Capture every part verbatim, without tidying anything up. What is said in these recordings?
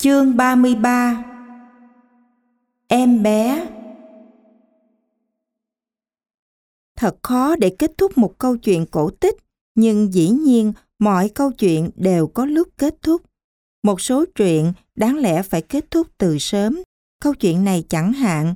Chương ba mươi ba. Em bé. Thật khó để kết thúc một câu chuyện cổ tích, nhưng dĩ nhiên mọi câu chuyện đều có lúc kết thúc. Một số chuyện đáng lẽ phải kết thúc từ sớm. Câu chuyện này chẳng hạn.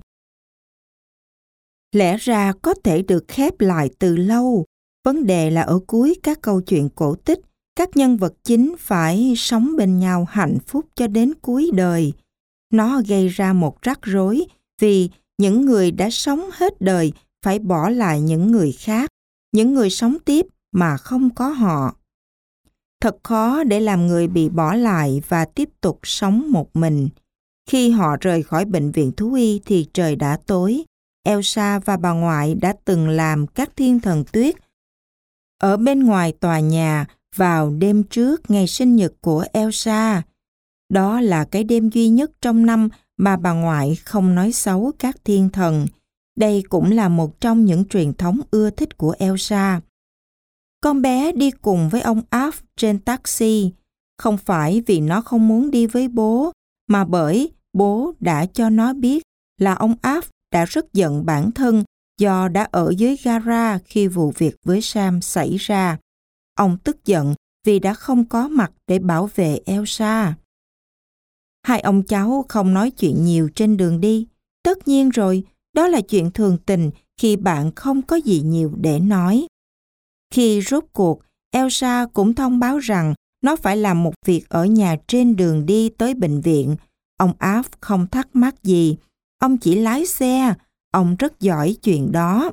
Lẽ ra có thể được khép lại từ lâu. Vấn đề là ở cuối các câu chuyện cổ tích, các nhân vật chính phải sống bên nhau hạnh phúc cho đến cuối đời. Nó gây ra một rắc rối vì những người đã sống hết đời phải bỏ lại những người khác, những người sống tiếp mà không có họ. Thật khó để làm người bị bỏ lại và tiếp tục sống một mình. Khi họ rời khỏi bệnh viện thú y thì trời đã tối. Elsa và bà ngoại đã từng làm các thiên thần tuyết ở bên ngoài tòa nhà vào đêm trước ngày sinh nhật của Elsa. Đó là cái đêm duy nhất trong năm mà bà ngoại không nói xấu các thiên thần. Đây cũng là một trong những truyền thống ưa thích của Elsa. Con bé đi cùng với ông Alf trên taxi, không phải vì nó không muốn đi với bố, mà bởi bố đã cho nó biết là ông Alf đã rất giận bản thân do đã ở dưới gara khi vụ việc với Sam xảy ra. Ông tức giận vì đã không có mặt để bảo vệ Elsa. Hai ông cháu không nói chuyện nhiều trên đường đi. Tất nhiên rồi, đó là chuyện thường tình khi bạn không có gì nhiều để nói. Khi rốt cuộc, Elsa cũng thông báo rằng nó phải làm một việc ở nhà trên đường đi tới bệnh viện. Ông Alf không thắc mắc gì. Ông chỉ lái xe. Ông rất giỏi chuyện đó.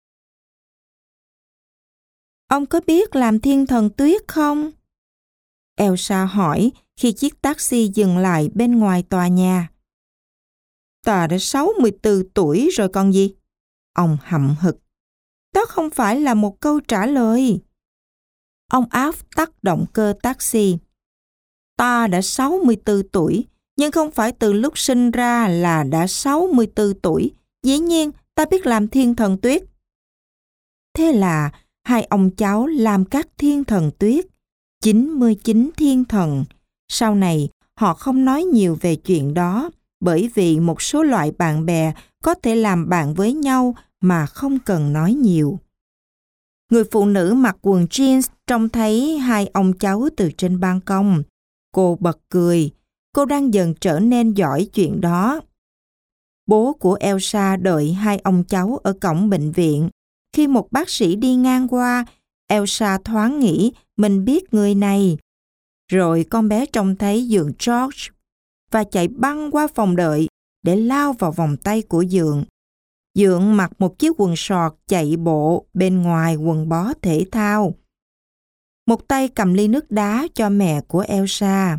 Ông có biết làm thiên thần tuyết không? Elsa hỏi khi chiếc taxi dừng lại bên ngoài tòa nhà. Ta đã sáu mươi tư tuổi rồi còn gì? Ông hậm hực. Đó không phải là một câu trả lời. Ông Alf tắt động cơ taxi. Ta đã sáu mươi tư tuổi, nhưng không phải từ lúc sinh ra là đã sáu mươi tư tuổi. Dĩ nhiên, ta biết làm thiên thần tuyết. Thế là hai ông cháu làm các thiên thần tuyết, chín mươi chín thiên thần. Sau này, họ không nói nhiều về chuyện đó, bởi vì một số loại bạn bè có thể làm bạn với nhau mà không cần nói nhiều. Người phụ nữ mặc quần jeans trông thấy hai ông cháu từ trên ban công. Cô bật cười. Cô đang dần trở nên giỏi chuyện đó. Bố của Elsa đợi hai ông cháu ở cổng bệnh viện. Khi một bác sĩ đi ngang qua, Elsa thoáng nghĩ mình biết người này. Rồi con bé trông thấy Dượng George và chạy băng qua phòng đợi để lao vào vòng tay của Dượng. Dượng mặc một chiếc quần sọt chạy bộ bên ngoài quần bó thể thao. Một tay cầm ly nước đá cho mẹ của Elsa.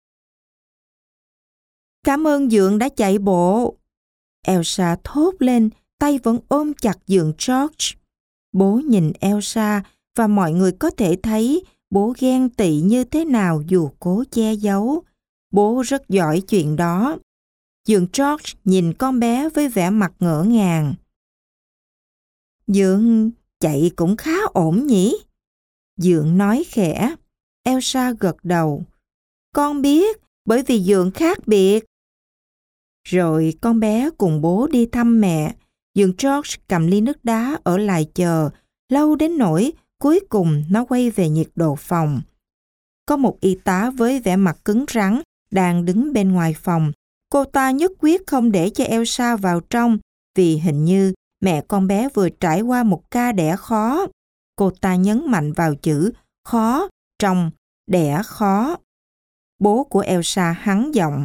Cảm ơn Dượng đã chạy bộ. Elsa thốt lên, tay vẫn ôm chặt Dượng George. Bố nhìn Elsa và mọi người có thể thấy bố ghen tị như thế nào dù cố che giấu. Bố rất giỏi chuyện đó. Dượng George nhìn con bé với vẻ mặt ngỡ ngàng. Dượng chạy cũng khá ổn nhỉ? Dượng nói khẽ. Elsa gật đầu. Con biết, bởi vì Dượng khác biệt. Rồi con bé cùng bố đi thăm mẹ. Dượng George cầm ly nước đá ở lại chờ, lâu đến nỗi cuối cùng nó quay về nhiệt độ phòng. Có một y tá với vẻ mặt cứng rắn đang đứng bên ngoài phòng. Cô ta nhất quyết không để cho Elsa vào trong vì hình như mẹ con bé vừa trải qua một ca đẻ khó. Cô ta nhấn mạnh vào chữ khó trong đẻ khó. Bố của Elsa hắng giọng.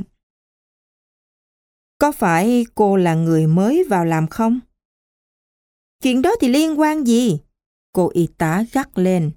Có phải cô là người mới vào làm không? Chuyện đó thì liên quan gì? Cô y tá gắt lên.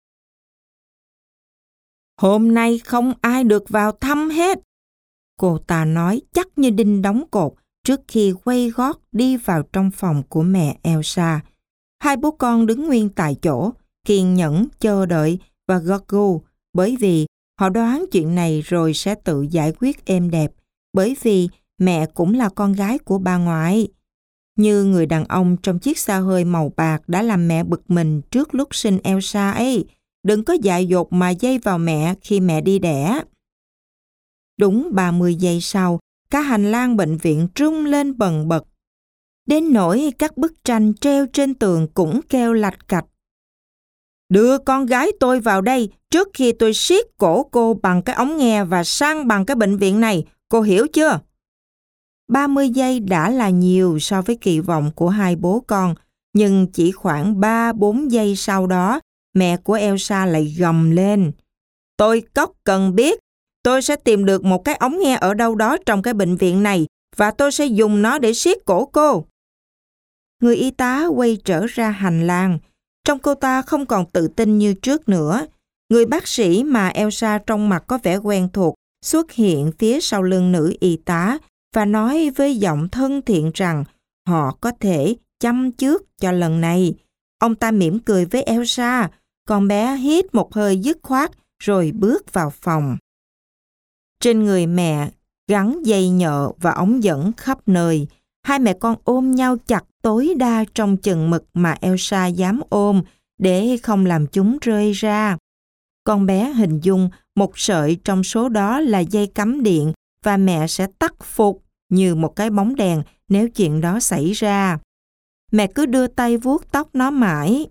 Hôm nay không ai được vào thăm hết. Cô ta nói chắc như đinh đóng cột trước khi quay gót đi vào trong phòng của mẹ Elsa. Hai bố con đứng nguyên tại chỗ, kiên nhẫn chờ đợi và gật gù, bởi vì họ đoán chuyện này rồi sẽ tự giải quyết êm đẹp, bởi vì mẹ cũng là con gái của bà ngoại. Như người đàn ông trong chiếc xa hơi màu bạc đã làm mẹ bực mình trước lúc sinh Elsa ấy. Đừng có dại dột mà dây vào mẹ khi mẹ đi đẻ. Đúng ba mươi giây sau, cả hành lang bệnh viện rung lên bần bật. Đến nỗi các bức tranh treo trên tường cũng kêu lạch cạch. Đưa con gái tôi vào đây trước khi tôi siết cổ cô bằng cái ống nghe và san bằng cái bệnh viện này, cô hiểu chưa? ba mươi giây đã là nhiều so với kỳ vọng của hai bố con, nhưng chỉ khoảng ba bốn giây sau đó, mẹ của Elsa lại gầm lên. Tôi cóc cần biết, tôi sẽ tìm được một cái ống nghe ở đâu đó trong cái bệnh viện này và tôi sẽ dùng nó để siết cổ cô. Người y tá quay trở ra hành lang. Trông cô ta không còn tự tin như trước nữa. Người bác sĩ mà Elsa trong mặt có vẻ quen thuộc xuất hiện phía sau lưng nữ y tá và nói với giọng thân thiện rằng họ có thể chăm trước cho lần này. Ông ta mỉm cười với Elsa, con bé hít một hơi dứt khoát rồi bước vào phòng. Trên người mẹ gắn dây nhợ và ống dẫn khắp nơi. Hai mẹ con ôm nhau chặt tối đa trong chừng mực mà Elsa dám ôm để không làm chúng rơi ra. Con bé hình dung một sợi trong số đó là dây cắm điện và mẹ sẽ tắt phục như một cái bóng đèn nếu chuyện đó xảy ra. Mẹ cứ đưa tay vuốt tóc nó mãi.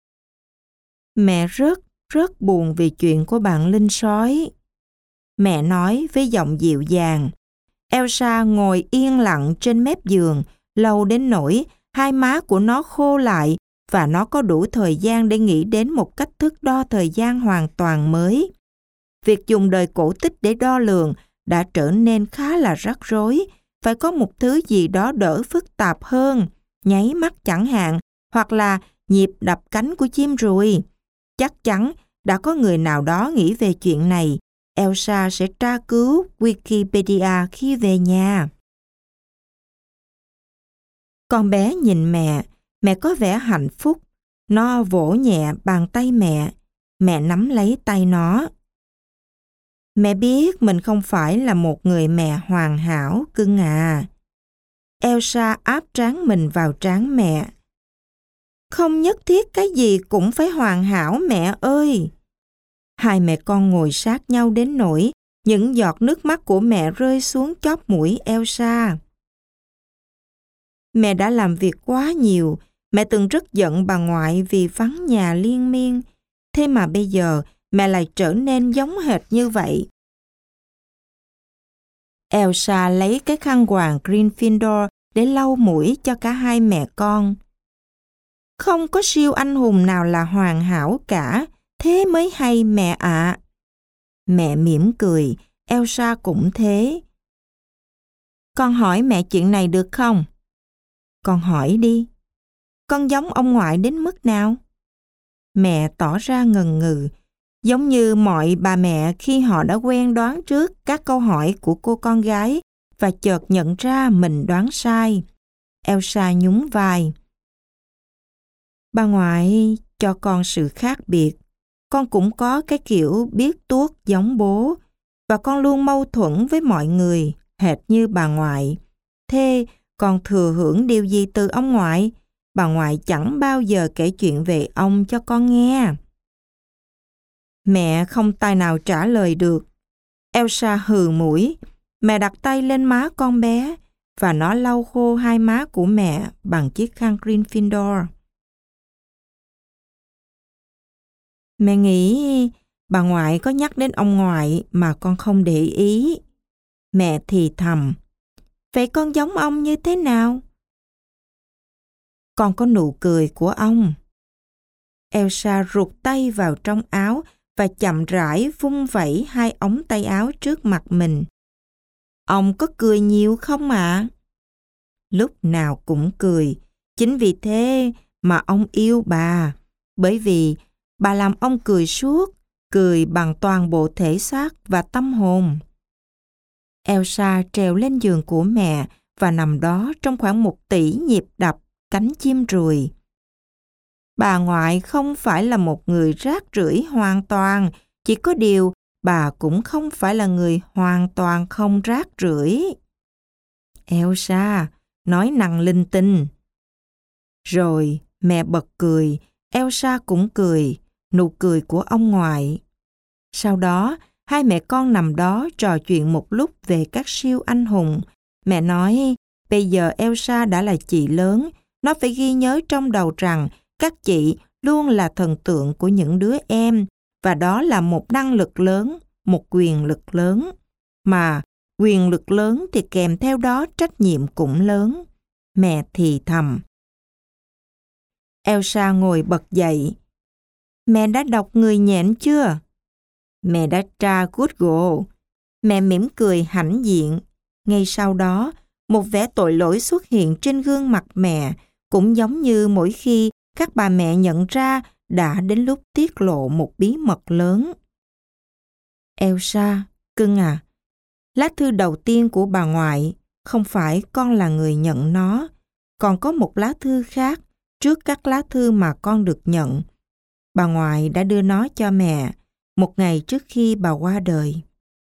Mẹ rất, rất buồn vì chuyện của bạn Linh sói. Mẹ nói với giọng dịu dàng. Elsa ngồi yên lặng trên mép giường, lâu đến nỗi hai má của nó khô lại và nó có đủ thời gian để nghĩ đến một cách thức đo thời gian hoàn toàn mới. Việc dùng đời cổ tích để đo lường đã trở nên khá là rắc rối, phải có một thứ gì đó đỡ phức tạp hơn, nháy mắt chẳng hạn, hoặc là nhịp đập cánh của chim ruồi. Chắc chắn đã có người nào đó nghĩ về chuyện này. Elsa sẽ tra cứu Wikipedia khi về nhà. Con bé nhìn mẹ, mẹ có vẻ hạnh phúc. Nó vỗ nhẹ bàn tay mẹ, mẹ nắm lấy tay nó. Mẹ biết mình không phải là một người mẹ hoàn hảo, cưng à. Elsa áp trán mình vào trán mẹ. Không nhất thiết cái gì cũng phải hoàn hảo mẹ ơi. Hai mẹ con ngồi sát nhau đến nỗi những giọt nước mắt của mẹ rơi xuống chóp mũi Elsa. Mẹ đã làm việc quá nhiều, mẹ từng rất giận bà ngoại vì vắng nhà liên miên. Thế mà bây giờ mẹ lại trở nên giống hệt như vậy. Elsa lấy cái khăn quàng Gryffindor để lau mũi cho cả hai mẹ con. Không có siêu anh hùng nào là hoàn hảo cả, thế mới hay mẹ ạ. À. Mẹ mỉm cười, Elsa cũng thế. Con hỏi mẹ chuyện này được không? Con hỏi đi. Con giống ông ngoại đến mức nào? Mẹ tỏ ra ngần ngừ, giống như mọi bà mẹ khi họ đã quen đoán trước các câu hỏi của cô con gái và chợt nhận ra mình đoán sai. Elsa nhún vai. Bà ngoại cho con sự khác biệt. Con cũng có cái kiểu biết tuốt giống bố và con luôn mâu thuẫn với mọi người, hệt như bà ngoại. Thế con thừa hưởng điều gì từ ông ngoại? Bà ngoại chẳng bao giờ kể chuyện về ông cho con nghe. Mẹ không tài nào trả lời được. Elsa hừ mũi. Mẹ đặt tay lên má con bé và nó lau khô hai má của mẹ bằng chiếc khăn Gryffindor. Mẹ nghĩ bà ngoại có nhắc đến ông ngoại mà con không để ý. Mẹ thì thầm. Vậy con giống ông như thế nào? Con có nụ cười của ông. Elsa rụt tay vào trong áo và chậm rãi vung vẩy hai ống tay áo trước mặt mình. Ông có cười nhiều không ạ? À? Lúc nào cũng cười. Chính vì thế mà ông yêu bà. Bởi vì bà làm ông cười suốt, cười bằng toàn bộ thể xác và tâm hồn. Elsa trèo lên giường của mẹ và nằm đó trong khoảng một tỷ nhịp đập cánh chim ruồi. Bà ngoại không phải là một người rác rưởi hoàn toàn, chỉ có điều bà cũng không phải là người hoàn toàn không rác rưởi. Elsa nói năng linh tinh. Rồi mẹ bật cười, Elsa cũng cười, nụ cười của ông ngoại. Sau đó hai mẹ con nằm đó trò chuyện một lúc về các siêu anh hùng. Mẹ nói, bây giờ Elsa đã là chị lớn, nó phải ghi nhớ trong đầu rằng các chị luôn là thần tượng của những đứa em, và đó là một năng lực lớn, một quyền lực lớn. Mà quyền lực lớn thì kèm theo đó trách nhiệm cũng lớn. Mẹ thì thầm. Elsa ngồi bật dậy. Mẹ đã đọc Người nhện chưa? Mẹ đã tra Google. Mẹ mỉm cười hãnh diện. Ngay sau đó, một vẻ tội lỗi xuất hiện trên gương mặt mẹ, cũng giống như mỗi khi các bà mẹ nhận ra đã đến lúc tiết lộ một bí mật lớn. Elsa, cưng à, lá thư đầu tiên của bà ngoại, không phải con là người nhận nó, còn có một lá thư khác trước các lá thư mà con được nhận. Bà ngoại đã đưa nó cho mẹ một ngày trước khi bà qua đời.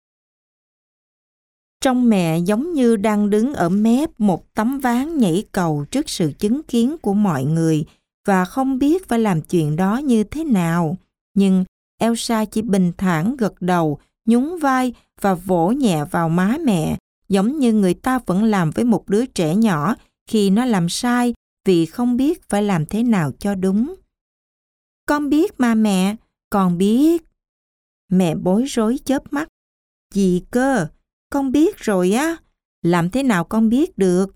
Trông mẹ giống như đang đứng ở mép một tấm ván nhảy cầu trước sự chứng kiến của mọi người và không biết phải làm chuyện đó như thế nào. Nhưng Elsa chỉ bình thản gật đầu, nhún vai và vỗ nhẹ vào má mẹ, giống như người ta vẫn làm với một đứa trẻ nhỏ khi nó làm sai vì không biết phải làm thế nào cho đúng. Con biết mà mẹ, con biết. Mẹ bối rối chớp mắt. Gì cơ? Con biết rồi á. Làm thế nào con biết được?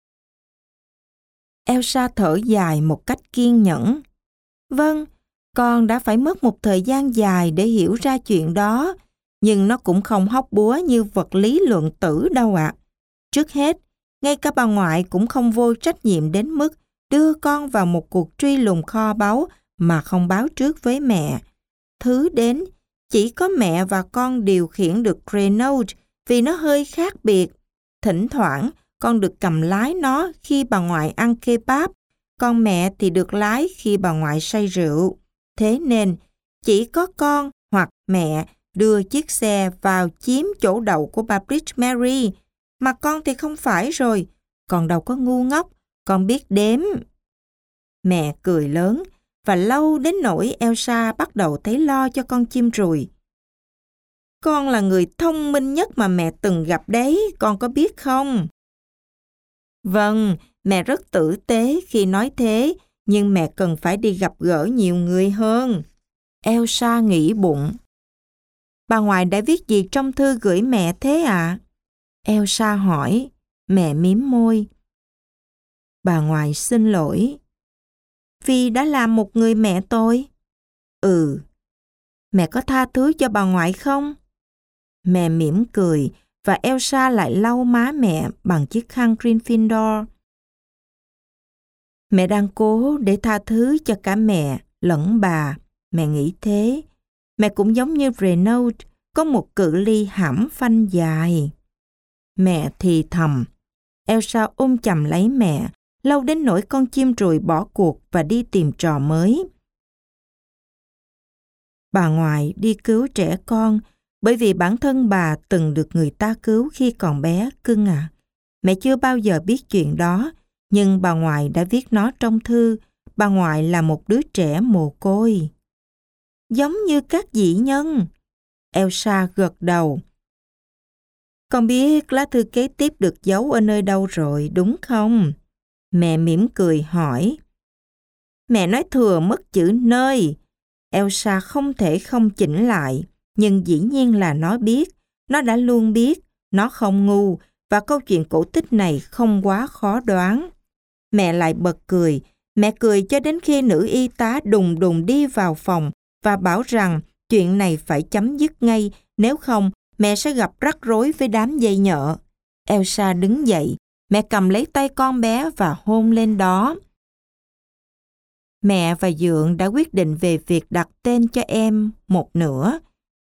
Elsa thở dài một cách kiên nhẫn. Vâng, con đã phải mất một thời gian dài để hiểu ra chuyện đó, nhưng nó cũng không hóc búa như vật lý luận tử đâu ạ. À. Trước hết, ngay cả bà ngoại cũng không vô trách nhiệm đến mức đưa con vào một cuộc truy lùng kho báu mà không báo trước với mẹ. Thứ đến, chỉ có mẹ và con điều khiển được Renault vì nó hơi khác biệt. Thỉnh thoảng, con được cầm lái nó khi bà ngoại ăn kebab, còn mẹ thì được lái khi bà ngoại say rượu. Thế nên, chỉ có con hoặc mẹ đưa chiếc xe vào chiếm chỗ đậu của bà Bridge Mary, mà con thì không phải rồi, con đâu có ngu ngốc, con biết đếm. Mẹ cười lớn, và lâu đến nỗi Elsa bắt đầu thấy lo cho con chim ruồi. Con là người thông minh nhất mà mẹ từng gặp đấy, con có biết không? Vâng, mẹ rất tử tế khi nói thế, nhưng mẹ cần phải đi gặp gỡ nhiều người hơn. Elsa nghĩ bụng. Bà ngoại đã viết gì trong thư gửi mẹ thế ạ? À? Elsa hỏi. Mẹ mím môi. Bà ngoại xin lỗi. Vì đã làm một người mẹ tôi. Ừ. Mẹ có tha thứ cho bà ngoại không? Mẹ mỉm cười và Elsa lại lau má mẹ bằng chiếc khăn Gryffindor. Mẹ đang cố để tha thứ cho cả mẹ lẫn bà. Mẹ nghĩ thế. Mẹ cũng giống như Renault, có một cự ly hãm phanh dài. Mẹ thì thầm. Elsa ôm chầm lấy mẹ, lâu đến nỗi con chim ruồi bỏ cuộc và đi tìm trò mới. Bà ngoại đi cứu trẻ con bởi vì bản thân bà từng được người ta cứu khi còn bé, cưng à. Mẹ chưa bao giờ biết chuyện đó, nhưng bà ngoại đã viết nó trong thư. Bà ngoại là một đứa trẻ mồ côi. Giống như các dĩ nhân. Elsa gật đầu. Con biết lá thư kế tiếp được giấu ở nơi đâu rồi, đúng không? Mẹ mỉm cười hỏi. Mẹ nói thừa mất chữ nơi. Elsa không thể không chỉnh lại, nhưng dĩ nhiên là nó biết. Nó đã luôn biết, nó không ngu, và câu chuyện cổ tích này không quá khó đoán. Mẹ lại bật cười. Mẹ cười cho đến khi nữ y tá đùng đùng đi vào phòng và bảo rằng chuyện này phải chấm dứt ngay, nếu không mẹ sẽ gặp rắc rối với đám dây nhợ. Elsa đứng dậy, mẹ cầm lấy tay con bé và hôn lên đó. Mẹ và Dượng đã quyết định về việc đặt tên cho em một nửa.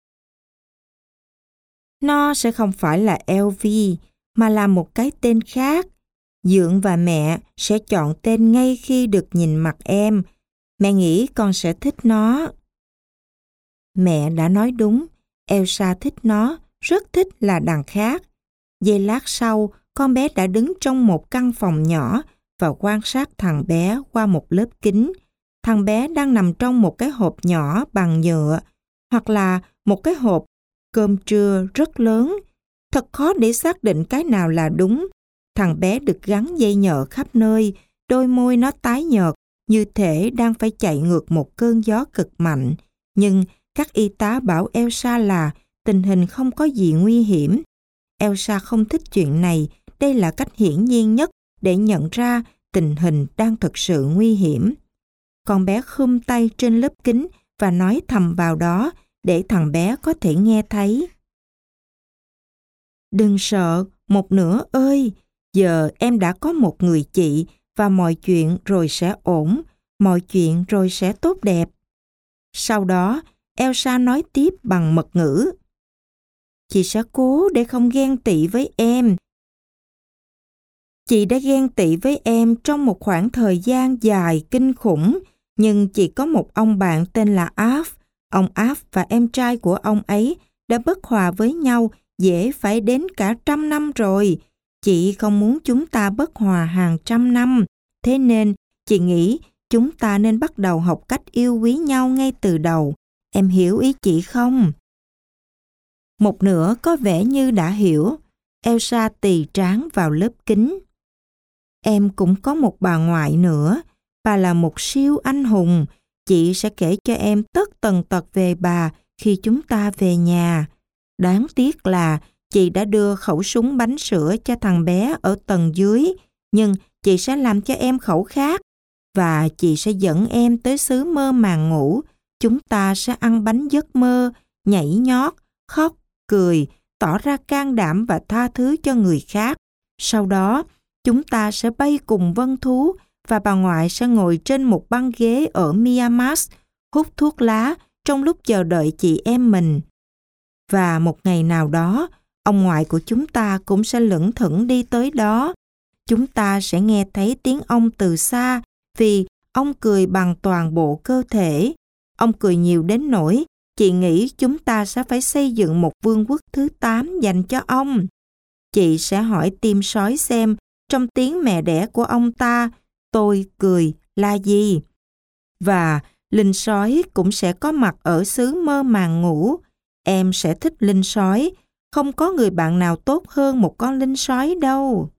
Nó sẽ không phải là lờ vê, mà là một cái tên khác. Dượng và mẹ sẽ chọn tên ngay khi được nhìn mặt em. Mẹ nghĩ con sẽ thích nó. Mẹ đã nói đúng, Elsa thích nó, rất thích là đằng khác. Giây lát sau, con bé đã đứng trong một căn phòng nhỏ và quan sát thằng bé qua một lớp kính. Thằng bé đang nằm trong một cái hộp nhỏ bằng nhựa, hoặc là một cái hộp cơm trưa rất lớn. Thật khó để xác định cái nào là đúng. Thằng bé được gắn dây nhợ khắp nơi, đôi môi nó tái nhợt, như thể đang phải chạy ngược một cơn gió cực mạnh. Nhưng các y tá bảo Elsa là tình hình không có gì nguy hiểm. Elsa không thích chuyện này, đây là cách hiển nhiên nhất để nhận ra tình hình đang thực sự nguy hiểm. Con bé khum tay trên lớp kính và nói thầm vào đó để thằng bé có thể nghe thấy. Đừng sợ, một nửa ơi, giờ em đã có một người chị và mọi chuyện rồi sẽ ổn, mọi chuyện rồi sẽ tốt đẹp. Sau đó, Elsa nói tiếp bằng mật ngữ. Chị sẽ cố để không ghen tị với em. Chị đã ghen tị với em trong một khoảng thời gian dài kinh khủng, nhưng chị có một ông bạn tên là Alf. Ông Alf và em trai của ông ấy đã bất hòa với nhau dễ phải đến cả trăm năm rồi. Chị không muốn chúng ta bất hòa hàng trăm năm, thế nên chị nghĩ chúng ta nên bắt đầu học cách yêu quý nhau ngay từ đầu. Em hiểu ý chị không? Một nửa có vẻ như đã hiểu. Elsa tì trán vào lớp kính. Em cũng có một bà ngoại nữa. Bà là một siêu anh hùng. Chị sẽ kể cho em tất tần tật về bà khi chúng ta về nhà. Đáng tiếc là chị đã đưa khẩu súng bánh sữa cho thằng bé ở tầng dưới, nhưng chị sẽ làm cho em khẩu khác. Và chị sẽ dẫn em tới xứ mơ màng ngủ. Chúng ta sẽ ăn bánh giấc mơ, nhảy nhót, khóc, cười, tỏ ra can đảm và tha thứ cho người khác. Sau đó, chúng ta sẽ bay cùng vân thú và bà ngoại sẽ ngồi trên một băng ghế ở Miamas, hút thuốc lá trong lúc chờ đợi chị em mình. Và một ngày nào đó, ông ngoại của chúng ta cũng sẽ lững thững đi tới đó. Chúng ta sẽ nghe thấy tiếng ông từ xa vì ông cười bằng toàn bộ cơ thể. Ông cười nhiều đến nỗi chị nghĩ chúng ta sẽ phải xây dựng một vương quốc thứ tám dành cho ông. Chị sẽ hỏi tim sói xem trong tiếng mẹ đẻ của ông ta, tôi cười là gì? Và linh sói cũng sẽ có mặt ở xứ mơ màng ngủ. Em sẽ thích linh sói. Không có người bạn nào tốt hơn một con linh sói đâu.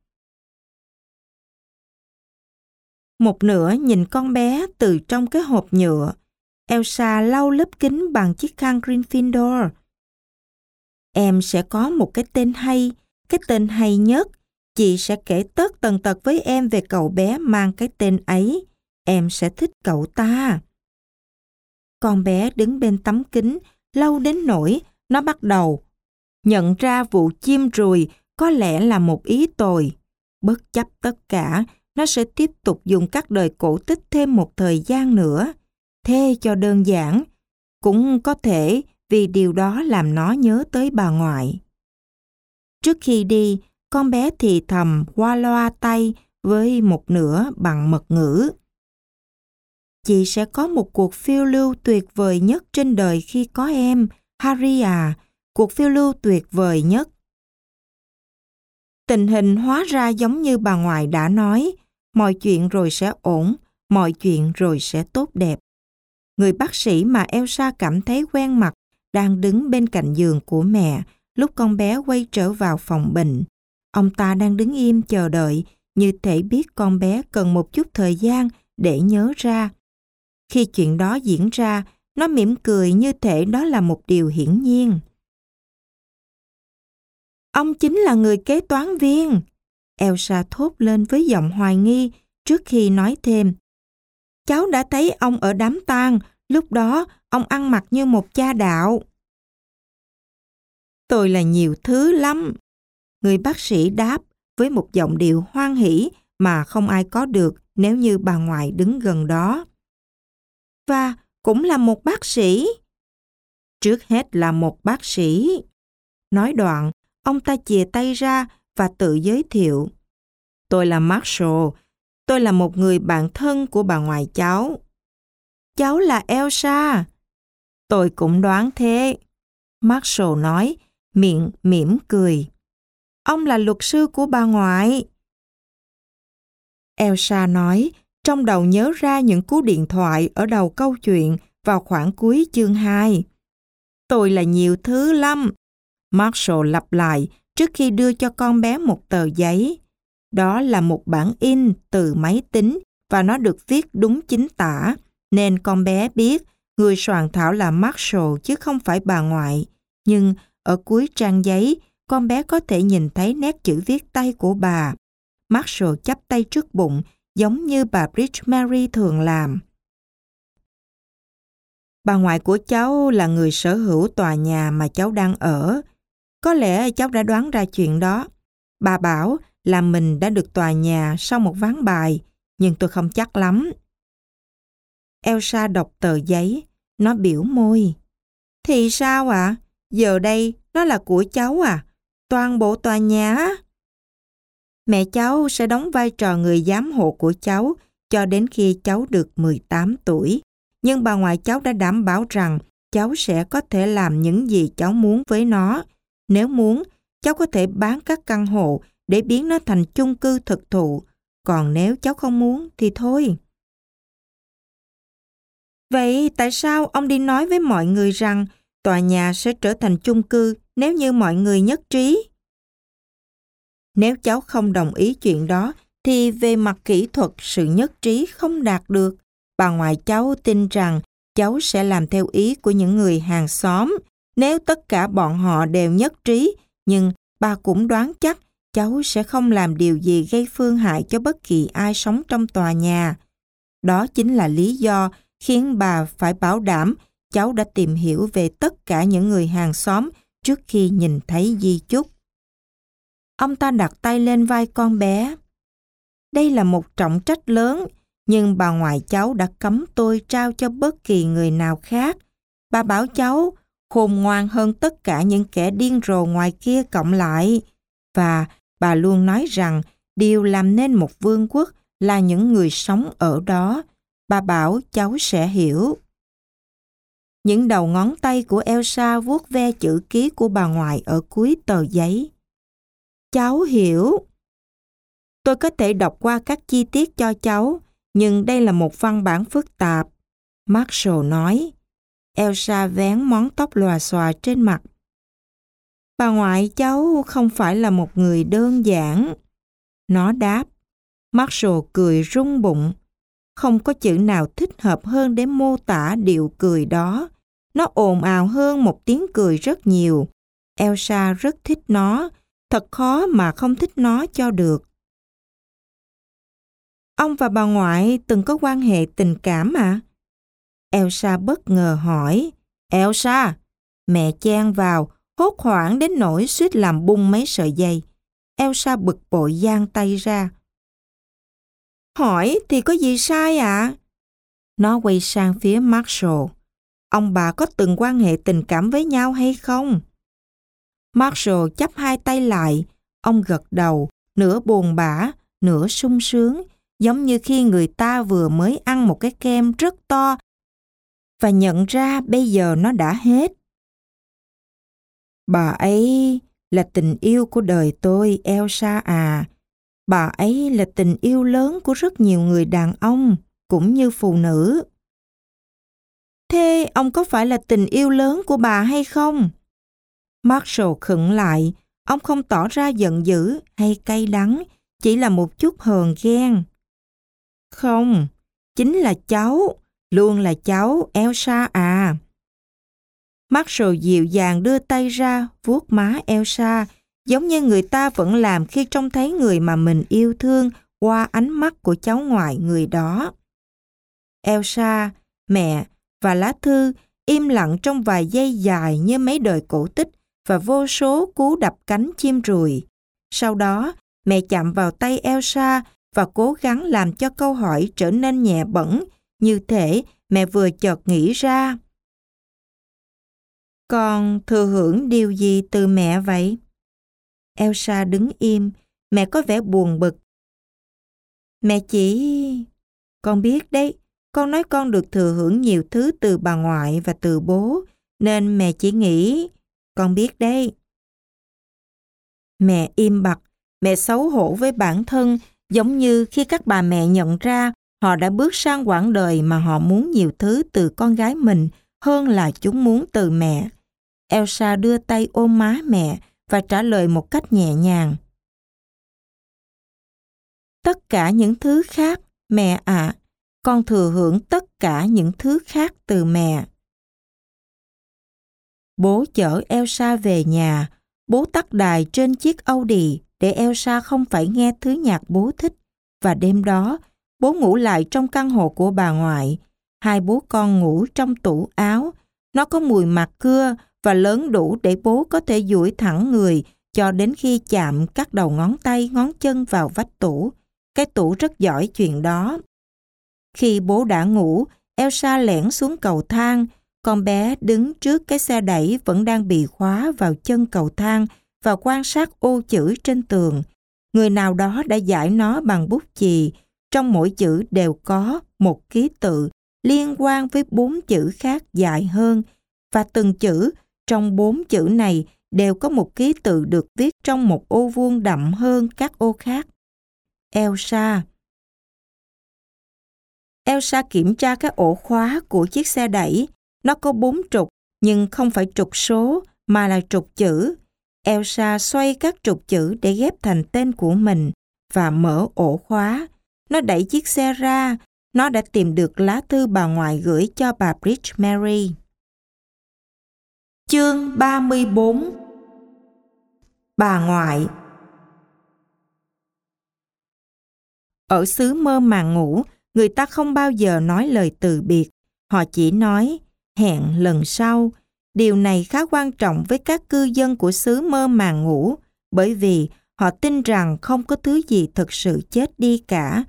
Một nửa nhìn con bé từ trong cái hộp nhựa. Elsa lau lớp kính bằng chiếc khăn Gryffindor. Em sẽ có một cái tên hay, cái tên hay nhất. Chị sẽ kể tất tần tật với em về cậu bé mang cái tên ấy. Em sẽ thích cậu ta. Con bé đứng bên tấm kính, lâu đến nỗi nó bắt đầu nhận ra vụ chim ruồi có lẽ là một ý tồi. Bất chấp tất cả, nó sẽ tiếp tục dùng các đời cổ tích thêm một thời gian nữa. Thế cho đơn giản, cũng có thể vì điều đó làm nó nhớ tới bà ngoại. Trước khi đi, con bé thì thầm qua loa tay với một nửa bằng mật ngữ. Chị sẽ có một cuộc phiêu lưu tuyệt vời nhất trên đời khi có em, Harry à, cuộc phiêu lưu tuyệt vời nhất. Tình hình hóa ra giống như bà ngoại đã nói, mọi chuyện rồi sẽ ổn, mọi chuyện rồi sẽ tốt đẹp. Người bác sĩ mà Elsa cảm thấy quen mặt đang đứng bên cạnh giường của mẹ lúc con bé quay trở vào phòng bệnh. Ông ta đang đứng im chờ đợi, như thể biết con bé cần một chút thời gian để nhớ ra. Khi chuyện đó diễn ra, nó mỉm cười như thể đó là một điều hiển nhiên. Ông chính là người kế toán viên. Elsa thốt lên với giọng hoài nghi trước khi nói thêm. Cháu đã thấy ông ở đám tang, lúc đó ông ăn mặc như một cha đạo. Tôi là nhiều thứ lắm. Người bác sĩ đáp với một giọng điệu hoan hỉ mà không ai có được nếu như bà ngoại đứng gần đó. Và cũng là một bác sĩ. Trước hết là một bác sĩ. Nói đoạn, ông ta chìa tay ra và tự giới thiệu. Tôi là Marshall. Tôi là một người bạn thân của bà ngoại cháu. Cháu là Elsa. Tôi cũng đoán thế. Marshall nói, miệng mỉm cười. Ông là luật sư của bà ngoại. Elsa nói, trong đầu nhớ ra những cú điện thoại ở đầu câu chuyện vào khoảng cuối chương hai. Tôi là nhiều thứ lắm. Marshall lặp lại trước khi đưa cho con bé một tờ giấy. Đó là một bản in từ máy tính và nó được viết đúng chính tả, nên con bé biết người soạn thảo là Marshall chứ không phải bà ngoại. Nhưng ở cuối trang giấy, con bé có thể nhìn thấy nét chữ viết tay của bà. Marshall chắp tay trước bụng, giống như bà Bridge Mary thường làm. Bà ngoại của cháu là người sở hữu tòa nhà mà cháu đang ở. Có lẽ cháu đã đoán ra chuyện đó. Bà bảo là mình đã được tòa nhà sau một ván bài, nhưng tôi không chắc lắm. Elsa đọc tờ giấy, nó biểu môi. Thì sao ạ? À? Giờ đây nó là của cháu à? Toàn bộ tòa nhà á? Mẹ cháu sẽ đóng vai trò người giám hộ của cháu cho đến khi cháu được mười tám tuổi. Nhưng bà ngoại cháu đã đảm bảo rằng cháu sẽ có thể làm những gì cháu muốn với nó. Nếu muốn, cháu có thể bán các căn hộ để biến nó thành chung cư thực thụ. Còn nếu cháu không muốn thì thôi. Vậy tại sao ông đi nói với mọi người rằng tòa nhà sẽ trở thành chung cư nếu như mọi người nhất trí? Nếu cháu không đồng ý chuyện đó, thì về mặt kỹ thuật sự nhất trí không đạt được. Bà ngoại cháu tin rằng cháu sẽ làm theo ý của những người hàng xóm nếu tất cả bọn họ đều nhất trí, nhưng bà cũng đoán chắc cháu sẽ không làm điều gì gây phương hại cho bất kỳ ai sống trong tòa nhà. Đó chính là lý do khiến bà phải bảo đảm cháu đã tìm hiểu về tất cả những người hàng xóm trước khi nhìn thấy di chúc. Ông ta đặt tay lên vai con bé. Đây là một trọng trách lớn, nhưng bà ngoại cháu đã cấm tôi trao cho bất kỳ người nào khác. Bà bảo cháu khôn ngoan hơn tất cả những kẻ điên rồ ngoài kia cộng lại. Và bà luôn nói rằng điều làm nên một vương quốc là những người sống ở đó. Bà bảo cháu sẽ hiểu. Những đầu ngón tay của Elsa vuốt ve chữ ký của bà ngoại ở cuối tờ giấy. Cháu hiểu. Tôi có thể đọc qua các chi tiết cho cháu, nhưng đây là một văn bản phức tạp. Marshall nói. Elsa vén món tóc lòa xòa trên mặt. Bà ngoại cháu không phải là một người đơn giản. Nó đáp. Marshall cười rung bụng. Không có chữ nào thích hợp hơn để mô tả điệu cười đó. Nó ồn ào hơn một tiếng cười rất nhiều. Elsa rất thích nó. Thật khó mà không thích nó cho được. Ông và bà ngoại từng có quan hệ tình cảm à? Elsa bất ngờ hỏi. Elsa! Mẹ chen vào, hốt hoảng đến nỗi suýt làm bung mấy sợi dây. Elsa bực bội giang tay ra. Hỏi thì có gì sai ạ? À? Nó quay sang phía Marshall. Ông bà có từng quan hệ tình cảm với nhau hay không? Marshall chắp hai tay lại. Ông gật đầu, nửa buồn bã, nửa sung sướng, giống như khi người ta vừa mới ăn một cái kem rất to và nhận ra bây giờ nó đã hết. Bà ấy là tình yêu của đời tôi, Elsa à. Bà ấy là tình yêu lớn của rất nhiều người đàn ông, cũng như phụ nữ. Thế ông có phải là tình yêu lớn của bà hay không? Marshall khựng lại. Ông không tỏ ra giận dữ hay cay đắng, chỉ là một chút hờn ghen. Không, chính là cháu, luôn là cháu, Elsa à. Marshall dịu dàng đưa tay ra, vuốt má Elsa, giống như người ta vẫn làm khi trông thấy người mà mình yêu thương qua ánh mắt của cháu ngoại người đó. Elsa, mẹ và lá thư im lặng trong vài giây dài như mấy đời cổ tích và vô số cú đập cánh chim ruồi. Sau đó, mẹ chạm vào tay Elsa và cố gắng làm cho câu hỏi trở nên nhẹ bẫng, như thể mẹ vừa chợt nghĩ ra. Con thừa hưởng điều gì từ mẹ vậy? Elsa đứng im, mẹ có vẻ buồn bực. Mẹ chỉ... Con biết đấy, con nói con được thừa hưởng nhiều thứ từ bà ngoại và từ bố, nên mẹ chỉ nghĩ... Con biết đấy. Mẹ im bặt, mẹ xấu hổ với bản thân, giống như khi các bà mẹ nhận ra họ đã bước sang quãng đời mà họ muốn nhiều thứ từ con gái mình hơn là chúng muốn từ mẹ. Elsa đưa tay ôm má mẹ và trả lời một cách nhẹ nhàng. Tất cả những thứ khác, mẹ ạ, à, con thừa hưởng tất cả những thứ khác từ mẹ. Bố chở Elsa về nhà. Bố tắt đài trên chiếc Audi để Elsa không phải nghe thứ nhạc bố thích. Và đêm đó, bố ngủ lại trong căn hộ của bà ngoại. Hai bố con ngủ trong tủ áo. Nó có mùi mạc cưa và lớn đủ để bố có thể duỗi thẳng người cho đến khi chạm các đầu ngón tay, ngón chân vào vách tủ. Cái tủ rất giỏi chuyện đó. Khi bố đã ngủ, Elsa lẻn xuống cầu thang. Con bé đứng trước cái xe đẩy vẫn đang bị khóa vào chân cầu thang và quan sát ô chữ trên tường. Người nào đó đã dải nó bằng bút chì. Trong mỗi chữ đều có một ký tự liên quan với bốn chữ khác dài hơn. Và từng chữ trong bốn chữ này đều có một ký tự được viết trong một ô vuông đậm hơn các ô khác. Elsa. Elsa kiểm tra cái ổ khóa của chiếc xe đẩy. Nó có bốn trục, nhưng không phải trục số, mà là trục chữ. Elsa xoay các trục chữ để ghép thành tên của mình và mở ổ khóa. Nó đẩy chiếc xe ra. Nó đã tìm được lá thư bà ngoại gửi cho bà Bridge Mary. Chương ba mươi bốn. Bà ngoại. Ở xứ mơ màng ngủ, người ta không bao giờ nói lời từ biệt. Họ chỉ nói hẹn lần sau. Điều này khá quan trọng với các cư dân của xứ mơ màng ngủ, bởi vì họ tin rằng không có thứ gì thực sự chết đi cả.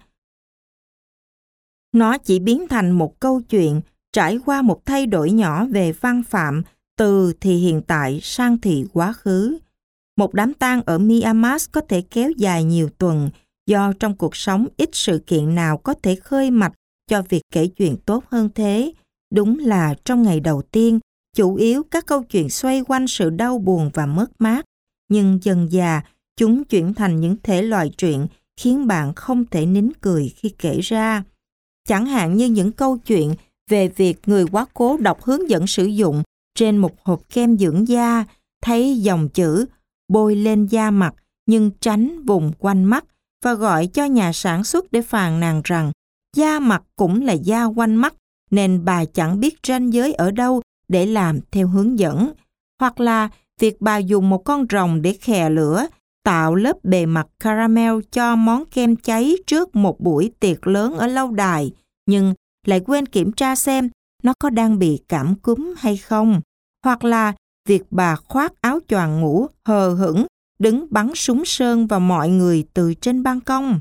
Nó chỉ biến thành một câu chuyện trải qua một thay đổi nhỏ về văn phạm từ thì hiện tại sang thì quá khứ. Một đám tang ở Myanmar có thể kéo dài nhiều tuần do trong cuộc sống ít sự kiện nào có thể khơi mạch cho việc kể chuyện tốt hơn thế. Đúng là trong ngày đầu tiên, chủ yếu các câu chuyện xoay quanh sự đau buồn và mất mát, nhưng dần dà chúng chuyển thành những thể loại truyện khiến bạn không thể nín cười khi kể ra. Chẳng hạn như những câu chuyện về việc người quá cố đọc hướng dẫn sử dụng trên một hộp kem dưỡng da, thấy dòng chữ bôi lên da mặt nhưng tránh vùng quanh mắt và gọi cho nhà sản xuất để phàn nàn rằng da mặt cũng là da quanh mắt nên bà chẳng biết ranh giới ở đâu để làm theo hướng dẫn. Hoặc là việc bà dùng một con rồng để khè lửa, tạo lớp bề mặt caramel cho món kem cháy trước một buổi tiệc lớn ở lâu đài, nhưng lại quên kiểm tra xem nó có đang bị cảm cúm hay không. Hoặc là việc bà khoác áo choàng ngủ hờ hững, đứng bắn súng sơn vào mọi người từ trên ban công.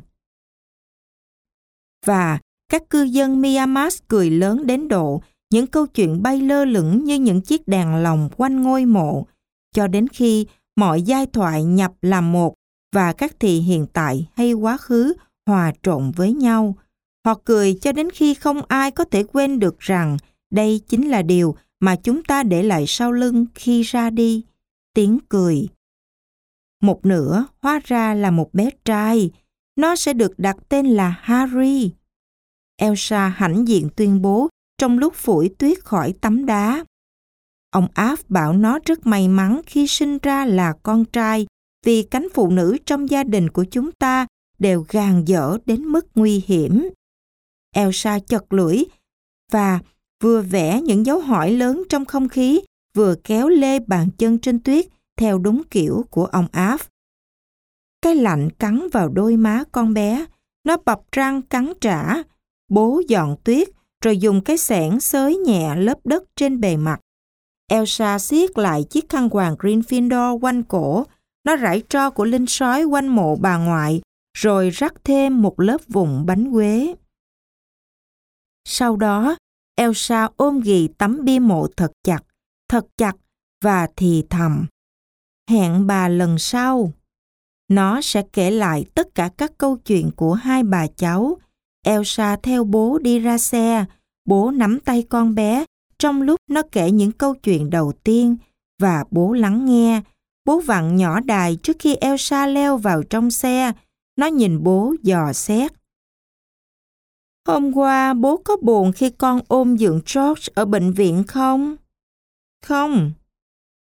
Và các cư dân Myanmar cười lớn đến độ những câu chuyện bay lơ lửng như những chiếc đèn lồng quanh ngôi mộ, cho đến khi mọi giai thoại nhập làm một và các thì hiện tại hay quá khứ hòa trộn với nhau. Họ cười cho đến khi không ai có thể quên được rằng đây chính là điều mà chúng ta để lại sau lưng khi ra đi. Tiếng cười. Một nửa hóa ra là một bé trai. Nó sẽ được đặt tên là Harry. Elsa hãnh diện tuyên bố trong lúc phủi tuyết khỏi tấm đá. Ông Alf bảo nó rất may mắn khi sinh ra là con trai, vì cánh phụ nữ trong gia đình của chúng ta đều gàn dở đến mức nguy hiểm. Elsa chật lưỡi và vừa vẽ những dấu hỏi lớn trong không khí, vừa kéo lê bàn chân trên tuyết theo đúng kiểu của ông Alf. Cái lạnh cắn vào đôi má con bé, nó bập răng cắn trả. Bố dọn tuyết rồi dùng cái xẻng xới nhẹ lớp đất trên bề mặt. Elsa siết lại chiếc khăn quàng Gryffindor quanh cổ. Nó rải tro của linh sói quanh mộ bà ngoại, rồi rắc thêm một lớp vụn bánh quế. Sau đó, Elsa ôm ghì tấm bia mộ thật chặt, thật chặt và thì thầm. Hẹn bà lần sau. Nó sẽ kể lại tất cả các câu chuyện của hai bà cháu. Elsa theo bố đi ra xe. Bố nắm tay con bé trong lúc nó kể những câu chuyện đầu tiên và bố lắng nghe. Bố vặn nhỏ đài trước khi Elsa leo vào trong xe. Nó nhìn bố dò xét. Hôm qua bố có buồn khi con ôm dượng George ở bệnh viện không? Không.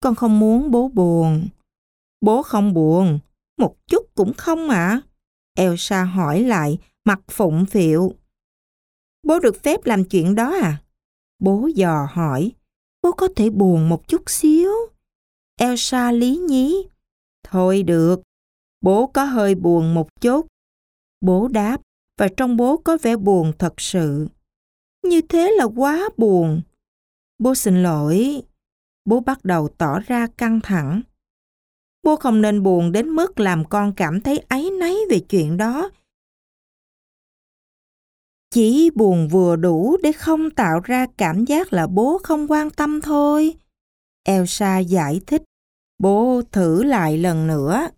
Con không muốn bố buồn. Bố không buồn, một chút cũng không ạ. À? Elsa hỏi lại, mặt phụng phịu. Bố được phép làm chuyện đó à? Bố dò hỏi. Bố có thể buồn một chút xíu. Elsa lý nhí. Thôi được, bố có hơi buồn một chút. Bố đáp, và trong bố có vẻ buồn thật sự. Như thế là quá buồn. Bố xin lỗi. Bố bắt đầu tỏ ra căng thẳng. Bố không nên buồn đến mức làm con cảm thấy áy náy về chuyện đó. Chỉ buồn vừa đủ để không tạo ra cảm giác là bố không quan tâm thôi. Elsa giải thích. Bố thử lại lần nữa.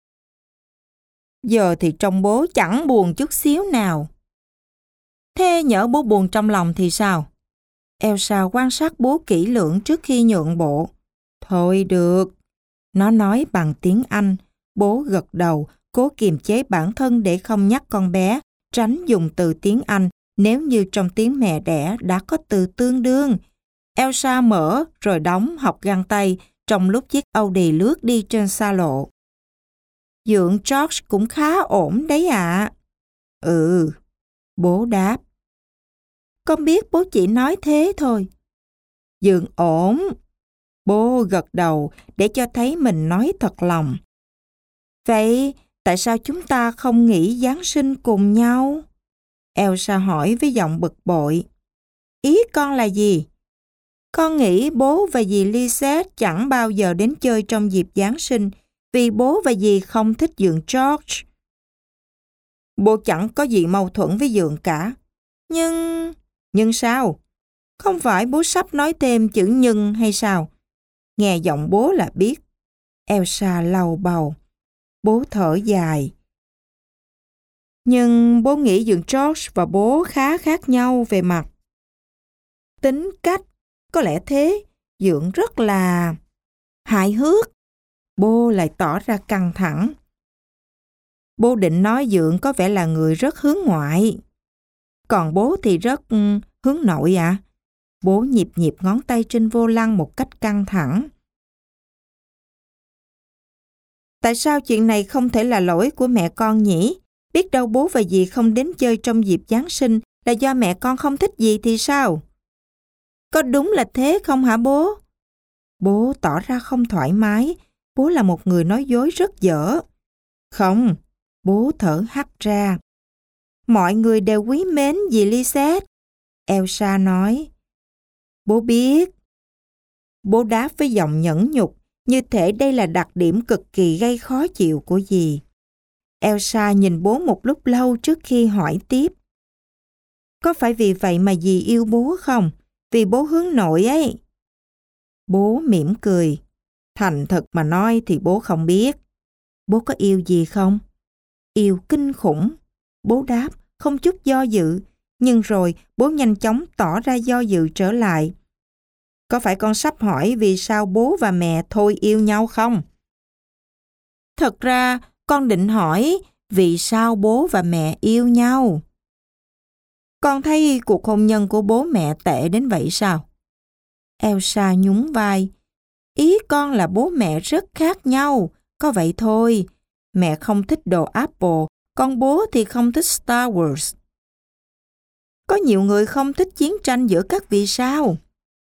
Giờ thì trong bố chẳng buồn chút xíu nào. Thế nhỡ bố buồn trong lòng thì sao? Elsa quan sát bố kỹ lưỡng trước khi nhượng bộ. Thôi được. Nó nói bằng tiếng Anh. Bố gật đầu, cố kiềm chế bản thân để không nhắc con bé, tránh dùng từ tiếng Anh nếu như trong tiếng mẹ đẻ đã có từ tương đương. Elsa mở rồi đóng học găng tay trong lúc chiếc Audi lướt đi trên xa lộ. Dượng George cũng khá ổn đấy ạ. À. Ừ, bố đáp. Con biết bố chỉ nói thế thôi. Dượng ổn. Bố gật đầu để cho thấy mình nói thật lòng. Vậy tại sao chúng ta không nghỉ Giáng sinh cùng nhau? Elsa hỏi với giọng bực bội. Ý con là gì? Con nghĩ bố và dì Lisette chẳng bao giờ đến chơi trong dịp Giáng sinh vì bố và dì không thích dượng George. Bố chẳng có gì mâu thuẫn với dượng cả. Nhưng... Nhưng sao? Không phải bố sắp nói thêm chữ nhưng hay sao? Nghe giọng bố là biết. Elsa lầu bầu. Bố thở dài. Nhưng bố nghĩ dượng George và bố khá khác nhau về mặt tính cách. Có lẽ thế, dượng rất là hài hước. Bố lại tỏ ra căng thẳng. Bố định nói dượng có vẻ là người rất hướng ngoại. Còn bố thì rất hướng nội ạ. À? Bố nhịp nhịp ngón tay trên vô lăng một cách căng thẳng. Tại sao chuyện này không thể là lỗi của mẹ con nhỉ? Biết đâu bố và dì không đến chơi trong dịp Giáng sinh là do mẹ con không thích dì thì sao? Có đúng là thế không hả bố? Bố tỏ ra không thoải mái. Bố là một người nói dối rất dở. Không, bố thở hắt ra. Mọi người đều quý mến dì Lisette. Elsa nói. Bố biết. Bố đáp với giọng nhẫn nhục, như thể đây là đặc điểm cực kỳ gây khó chịu của dì. Elsa nhìn bố một lúc lâu trước khi hỏi tiếp. Có phải vì vậy mà dì yêu bố không? Vì bố hướng nội ấy. Bố mỉm cười. Thành thật mà nói thì bố không biết. Bố có yêu gì không? Yêu kinh khủng. Bố đáp, không chút do dự. Nhưng rồi bố nhanh chóng tỏ ra do dự trở lại. Có phải con sắp hỏi vì sao bố và mẹ thôi yêu nhau không? Thật ra con định hỏi vì sao bố và mẹ yêu nhau. Con thấy cuộc hôn nhân của bố mẹ tệ đến vậy sao? Elsa nhún vai. Ý con là bố mẹ rất khác nhau. Có vậy thôi. Mẹ không thích đồ Apple, còn bố thì không thích Star Wars. Có nhiều người không thích chiến tranh giữa các vì sao.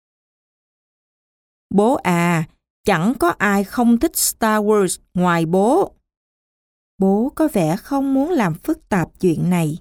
Bố à, chẳng có ai không thích Star Wars ngoài bố. Bố có vẻ không muốn làm phức tạp chuyện này.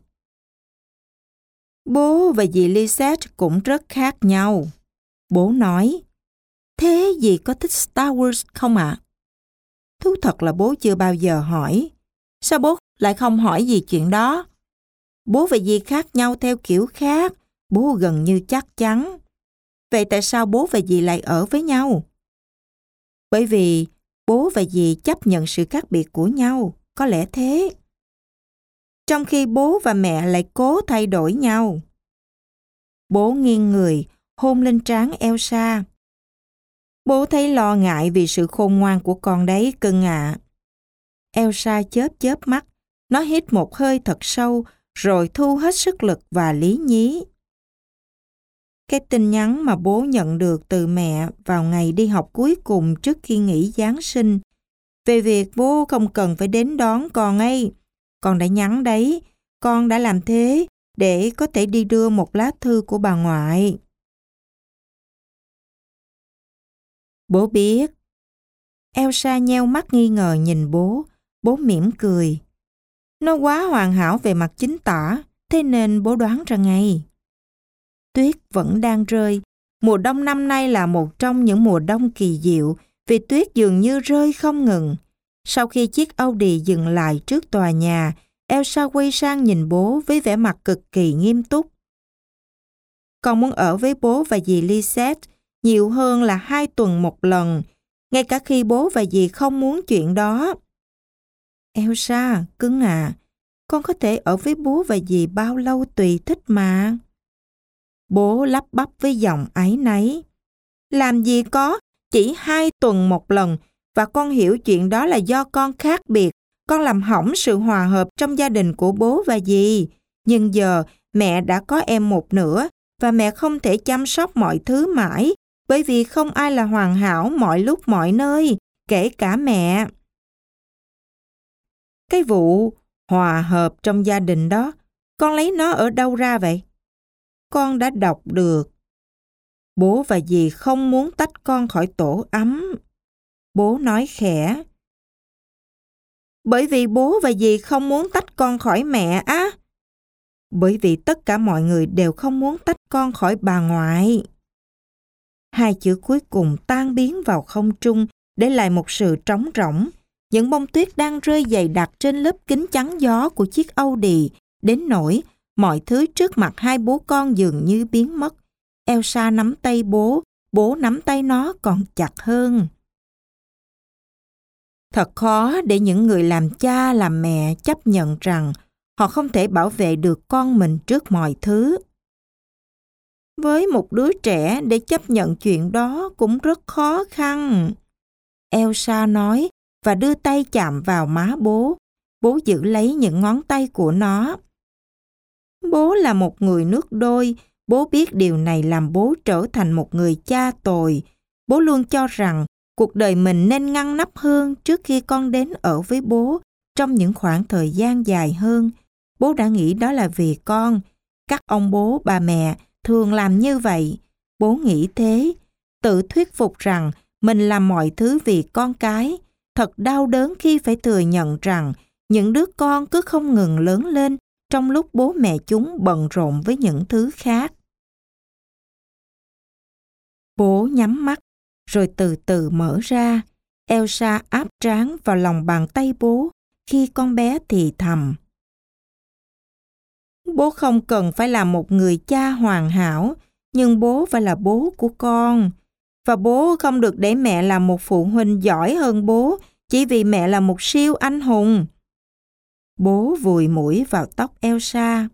Bố và dì Lisette cũng rất khác nhau. Bố nói, thế dì có thích Star Wars không ạ? À? Thú thật là bố chưa bao giờ hỏi. Sao bố lại không hỏi gì chuyện đó? Bố và dì khác nhau theo kiểu khác, bố gần như chắc chắn. Vậy tại sao bố và dì lại ở với nhau? Bởi vì bố và dì chấp nhận sự khác biệt của nhau, có lẽ thế. Trong khi bố và mẹ lại cố thay đổi nhau. Bố nghiêng người, hôn lên trán Elsa. Bố thấy lo ngại vì sự khôn ngoan của con đấy cưng ạ. À. Elsa chớp chớp mắt, nó hít một hơi thật sâu, rồi thu hết sức lực và lý nhí. cái tin nhắn mà bố nhận được từ mẹ vào ngày đi học cuối cùng trước khi nghỉ Giáng sinh về việc bố không cần phải đến đón con ấy. Con đã nhắn đấy, con đã làm thế để có thể đi đưa một lá thư của bà ngoại. Bố biết. Elsa nheo mắt nghi ngờ nhìn bố. Bố mỉm cười. Nó quá hoàn hảo về mặt chính tả, thế nên bố đoán ra ngay. Tuyết vẫn đang rơi. Mùa đông năm nay là một trong những mùa đông kỳ diệu vì tuyết dường như rơi không ngừng. Sau khi chiếc Audi dừng lại trước tòa nhà, Elsa quay sang nhìn bố với vẻ mặt cực kỳ nghiêm túc. Con muốn ở với bố và dì Lisette nhiều hơn là hai tuần một lần, ngay cả khi bố và dì không muốn chuyện đó. Elsa, cưng à, con có thể ở với bố và dì bao lâu tùy thích mà. Bố lắp bắp với giọng áy náy. Làm gì có, chỉ hai tuần một lần, và con hiểu chuyện đó là do con khác biệt. Con làm hỏng sự hòa hợp trong gia đình của bố và dì. Nhưng giờ mẹ đã có em một nửa, và mẹ không thể chăm sóc mọi thứ mãi, bởi vì không ai là hoàn hảo mọi lúc mọi nơi, kể cả mẹ. Cái vụ hòa hợp trong gia đình đó, con lấy nó ở đâu ra vậy? Con đã đọc được. Bố và dì không muốn tách con khỏi tổ ấm. Bố nói khẽ. Bởi vì bố và dì không muốn tách con khỏi mẹ á. Bởi vì tất cả mọi người đều không muốn tách con khỏi bà ngoại. Hai chữ cuối cùng tan biến vào không trung, để lại một sự trống rỗng. Những bông tuyết đang rơi dày đặc trên lớp kính chắn gió của chiếc Audi, đến nỗi mọi thứ trước mặt hai bố con dường như biến mất. Elsa nắm tay bố, bố nắm tay nó còn chặt hơn. Thật khó để những người làm cha làm mẹ chấp nhận rằng họ không thể bảo vệ được con mình trước mọi thứ. Với một đứa trẻ để chấp nhận chuyện đó cũng rất khó khăn. Elsa nói và đưa tay chạm vào má bố. Bố giữ lấy những ngón tay của nó. Bố là một người nước đôi. Bố biết điều này làm bố trở thành một người cha tồi. Bố luôn cho rằng cuộc đời mình nên ngăn nắp hơn trước khi con đến ở với bố trong những khoảng thời gian dài hơn. Bố đã nghĩ đó là vì con. Các ông bố, bà mẹ thường làm như vậy. Bố nghĩ thế, tự thuyết phục rằng mình làm mọi thứ vì con cái. Thật đau đớn khi phải thừa nhận rằng những đứa con cứ không ngừng lớn lên trong lúc bố mẹ chúng bận rộn với những thứ khác. Bố nhắm mắt, rồi từ từ mở ra. Elsa áp trán vào lòng bàn tay bố khi con bé thì thầm. Bố không cần phải là một người cha hoàn hảo, nhưng bố phải là bố của con. Và bố không được để mẹ là một phụ huynh giỏi hơn bố chỉ vì mẹ là một siêu anh hùng. Bố vùi mũi vào tóc Elsa.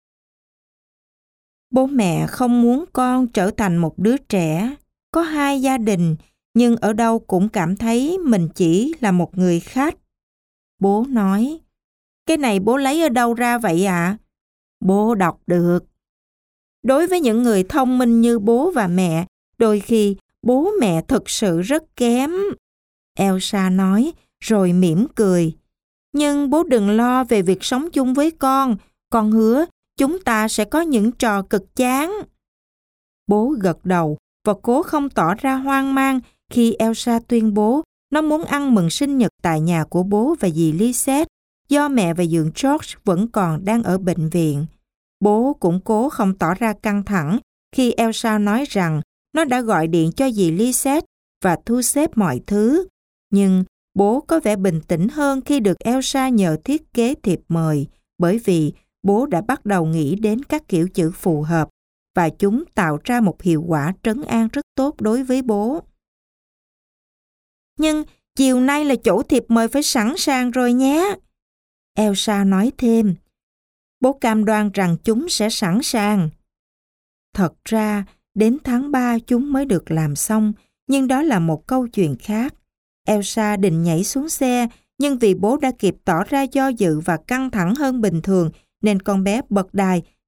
Bố mẹ không muốn con trở thành một đứa trẻ, có hai gia đình, nhưng ở đâu cũng cảm thấy mình chỉ là một người khách. Bố nói, cái này bố lấy ở đâu ra vậy ạ? À? Bố đọc được. Đối với những người thông minh như bố và mẹ, đôi khi bố mẹ thực sự rất kém. Elsa nói, rồi mỉm cười. Nhưng bố đừng lo về việc sống chung với con. Con hứa chúng ta sẽ có những trò cực chán. Bố gật đầu và cố không tỏ ra hoang mang khi Elsa tuyên bố nó muốn ăn mừng sinh nhật tại nhà của bố và dì Lisette do mẹ và dượng George vẫn còn đang ở bệnh viện. Bố cũng cố không tỏ ra căng thẳng khi Elsa nói rằng nó đã gọi điện cho dì Lisette và thu xếp mọi thứ. Nhưng bố có vẻ bình tĩnh hơn khi được Elsa nhờ thiết kế thiệp mời, bởi vì bố đã bắt đầu nghĩ đến các kiểu chữ phù hợp và chúng tạo ra một hiệu quả trấn an rất tốt đối với bố. Nhưng chiều nay là chỗ thiệp mời phải sẵn sàng rồi nhé. Elsa nói thêm. Bố cam đoan rằng chúng sẽ sẵn sàng. Thật ra, đến tháng ba chúng mới được làm xong, nhưng đó là một câu chuyện khác. Elsa định nhảy xuống xe, nhưng vì bố đã kịp tỏ ra do dự và căng thẳng hơn bình thường, nên con bé bật đài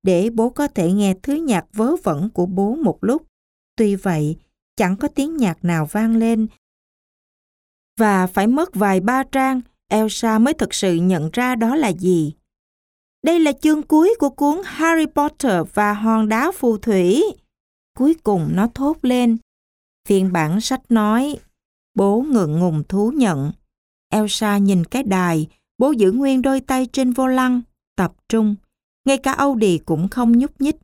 để bố có thể nghe thứ nhạc vớ vẩn của bố một lúc. Tuy vậy, chẳng có tiếng nhạc nào vang lên. Và phải mất vài ba trang, Elsa mới thực sự nhận ra đó là gì. Đây là chương cuối của cuốn Harry Potter và hòn đá phù thủy. Cuối cùng nó thốt lên. Phiên bản sách nói. Bố ngượng ngùng thú nhận. Elsa nhìn cái đài, bố giữ nguyên đôi tay trên vô lăng, tập trung. Ngay cả Âu Đì cũng không nhúc nhích.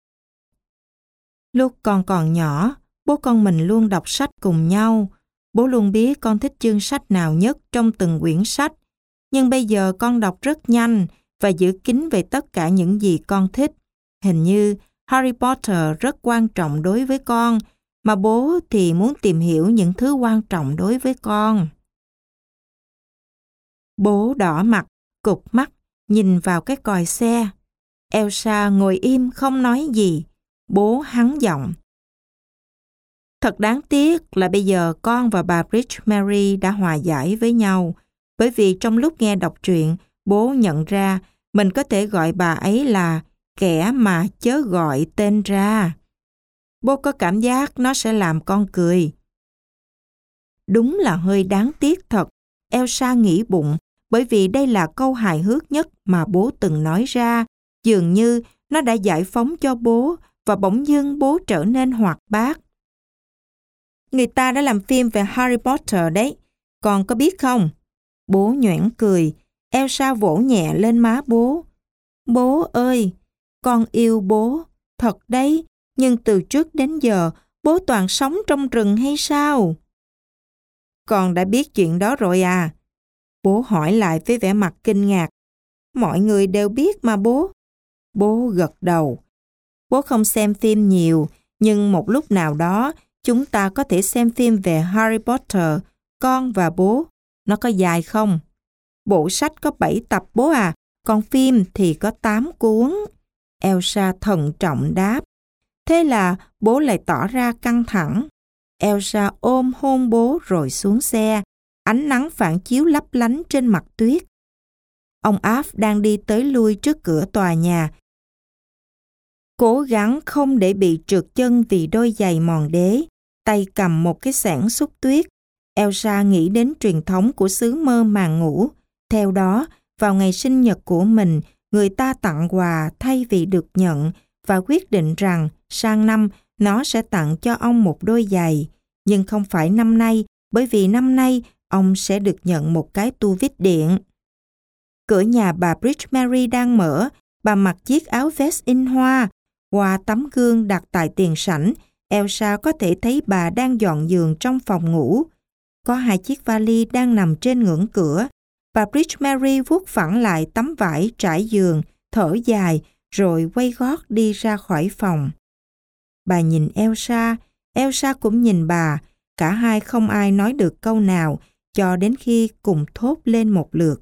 Lúc con còn nhỏ, bố con mình luôn đọc sách cùng nhau. Bố luôn biết con thích chương sách nào nhất trong từng quyển sách. Nhưng bây giờ con đọc rất nhanh và giữ kín về tất cả những gì con thích. Hình như Harry Potter rất quan trọng đối với con, mà bố thì muốn tìm hiểu những thứ quan trọng đối với con. Bố đỏ mặt, cụp mắt, nhìn vào cái còi xe. Elsa ngồi im không nói gì. Bố hắng giọng. Thật đáng tiếc là bây giờ con và bà Bridge Mary đã hòa giải với nhau, bởi vì trong lúc nghe đọc truyện, bố nhận ra mình có thể gọi bà ấy là kẻ mà chớ gọi tên ra. Bố có cảm giác nó sẽ làm con cười. Đúng là hơi đáng tiếc thật, Elsa nghĩ bụng, bởi vì đây là câu hài hước nhất mà bố từng nói ra. Dường như nó đã giải phóng cho bố và bỗng dưng bố trở nên hoạt bát. Người ta đã làm phim về Harry Potter đấy, con có biết không? Bố nhoẻn cười, Elsa vỗ nhẹ lên má bố. Bố ơi, con yêu bố, thật đấy, nhưng từ trước đến giờ bố toàn sống trong rừng hay sao? Con đã biết chuyện đó rồi à? Bố hỏi lại với vẻ mặt kinh ngạc. Mọi người đều biết mà bố. Bố gật đầu. Bố không xem phim nhiều, nhưng một lúc nào đó chúng ta có thể xem phim về Harry Potter, con và bố. Nó có dài không? Bộ sách có bảy tập bố à, còn phim thì có tám cuốn. Elsa thận trọng đáp. Thế là bố lại tỏ ra căng thẳng. Elsa ôm hôn bố rồi xuống xe. Ánh nắng phản chiếu lấp lánh trên mặt tuyết. Ông Alf đang đi tới lui trước cửa tòa nhà, cố gắng không để bị trượt chân vì đôi giày mòn đế, tay cầm một cái xẻng xúc tuyết. Elsa nghĩ đến truyền thống của xứ mơ màng ngủ. Theo đó, vào ngày sinh nhật của mình, người ta tặng quà thay vì được nhận và quyết định rằng sang năm nó sẽ tặng cho ông một đôi giày. Nhưng không phải năm nay, bởi vì năm nay ông sẽ được nhận một cái tua vít điện. Cửa nhà bà Bridge Mary đang mở, bà mặc chiếc áo vest in hoa. Qua tấm gương đặt tại tiền sảnh, Elsa có thể thấy bà đang dọn giường trong phòng ngủ. Có hai chiếc vali đang nằm trên ngưỡng cửa. Bà Bridge Mary vuốt phẳng lại tấm vải trải giường, thở dài, rồi quay gót đi ra khỏi phòng. Bà nhìn Elsa, Elsa cũng nhìn bà. Cả hai không ai nói được câu nào, cho đến khi cùng thốt lên một lượt.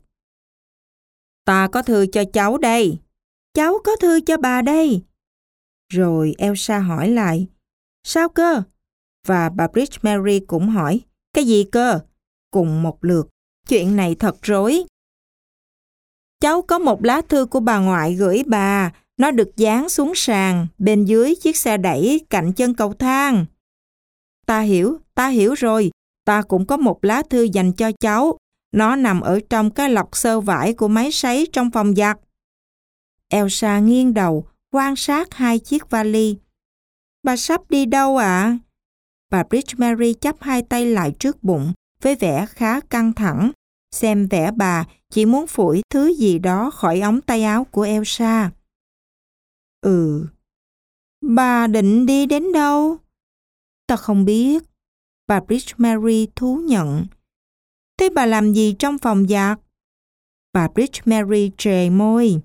Ta có thư cho cháu đây. Cháu có thư cho bà đây. Rồi Elsa hỏi lại, sao cơ? Và bà Bridge Mary cũng hỏi, cái gì cơ? Cùng một lượt, chuyện này thật rối. Cháu có một lá thư của bà ngoại gửi bà, nó được dán xuống sàn, bên dưới chiếc xe đẩy cạnh chân cầu thang. Ta hiểu, ta hiểu rồi, ta cũng có một lá thư dành cho cháu, nó nằm ở trong cái lọc xơ vải của máy sấy trong phòng giặt. Elsa nghiêng đầu, quan sát hai chiếc vali. Bà sắp đi đâu ạ? À? Bà Bridge Mary chắp hai tay lại trước bụng với vẻ khá căng thẳng. Xem vẻ bà chỉ muốn phủi thứ gì đó khỏi ống tay áo của Elsa. Ừ. Bà định đi đến đâu? Ta không biết. Bà Bridge Mary thú nhận. Thế bà làm gì trong phòng giặt? Bà Bridge Mary trề môi.